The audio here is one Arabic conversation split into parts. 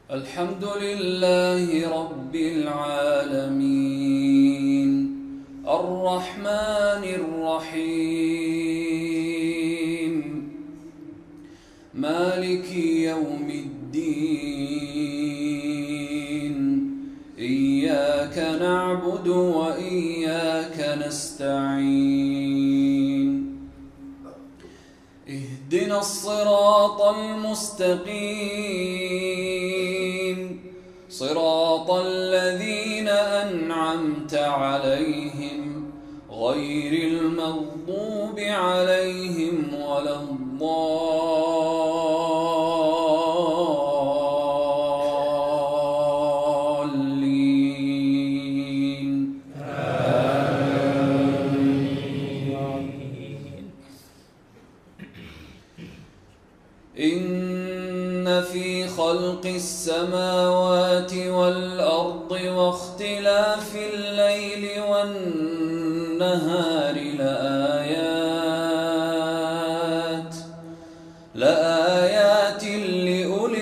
الحمد لله رب العالمين الرحمن الرحيم مالك يوم الدين إياك نعبد وإياك نستعين اهدنا الصراط المستقيم صراط الذين أنعمت عليهم غير المغضوب عليهم ولا الضالين إن في خلق السماوات والأرض واختلاف الليل والنهار لآيات لأولي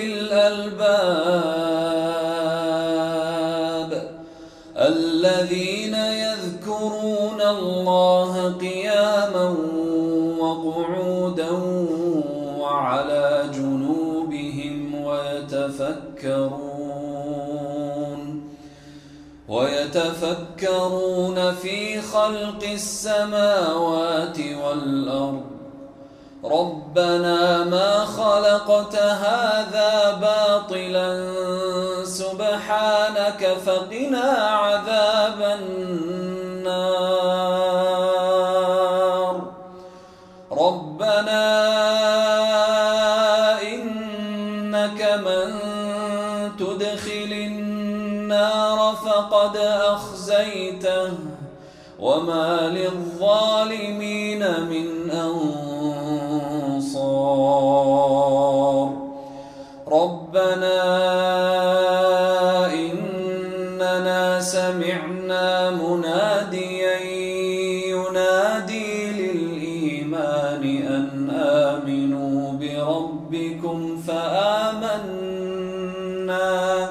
الألباب الذين يذكرون الله قياما وقعودا وعلى جنوبهم ويتفكرون في خلق السماوات والأرض ربنا ما خلقت هذا باطلا سبحانك فقنا عذاب النار ربنا إنك من تدخل النار فقد أخزيته وما للظالمين من أنصار ربنا إننا سمعنا مناديا ينادي للإيمان أن آمنوا بربكم فآمنا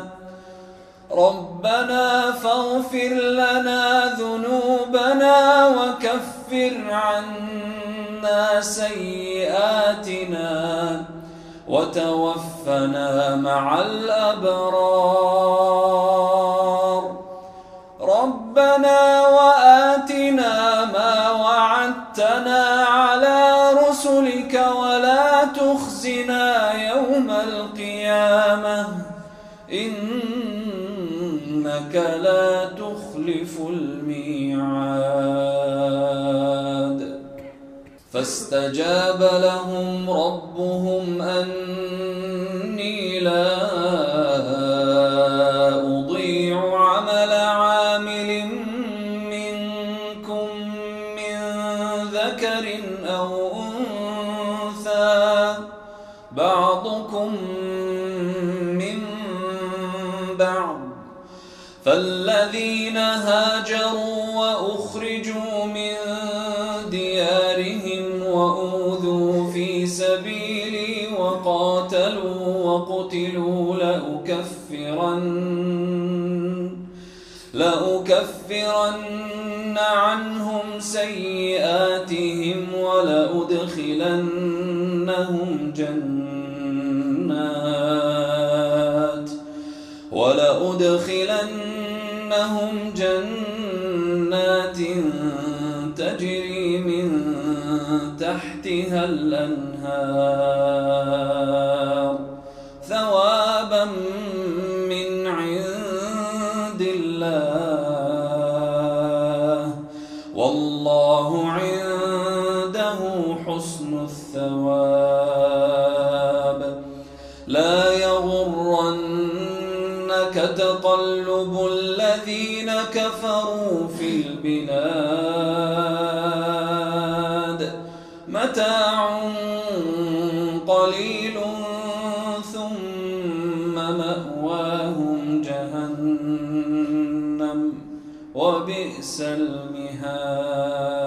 ربنا فاغفر لنا ذنوبنا وكفر عنا سيئاتنا وتوفنا مع الأبرار ربنا وآتنا ما وعدتنا على رسلك ولا تخزنا يوم القيامة إنك لا تخلف الميعاد فاستجاب لهم ربهم أني لا أضيع عمل عامل منكم من ذكر أو أنثى بعضكم من بعض فالذين هاجروا وأخرجوا من ديارهم وأوذوا في سبيلي وقاتلوا وقتلوا لأكفرن عنهم سيئاتهم ولأدخلنهم جنات تجري من تحتها الأنهار ثوابا من عند الله والله عنده حسن الثواب لا يغرنك تقلب الذين كفروا في البلاد متاع قليل ثم مأواهم جهنم وبئس المهاد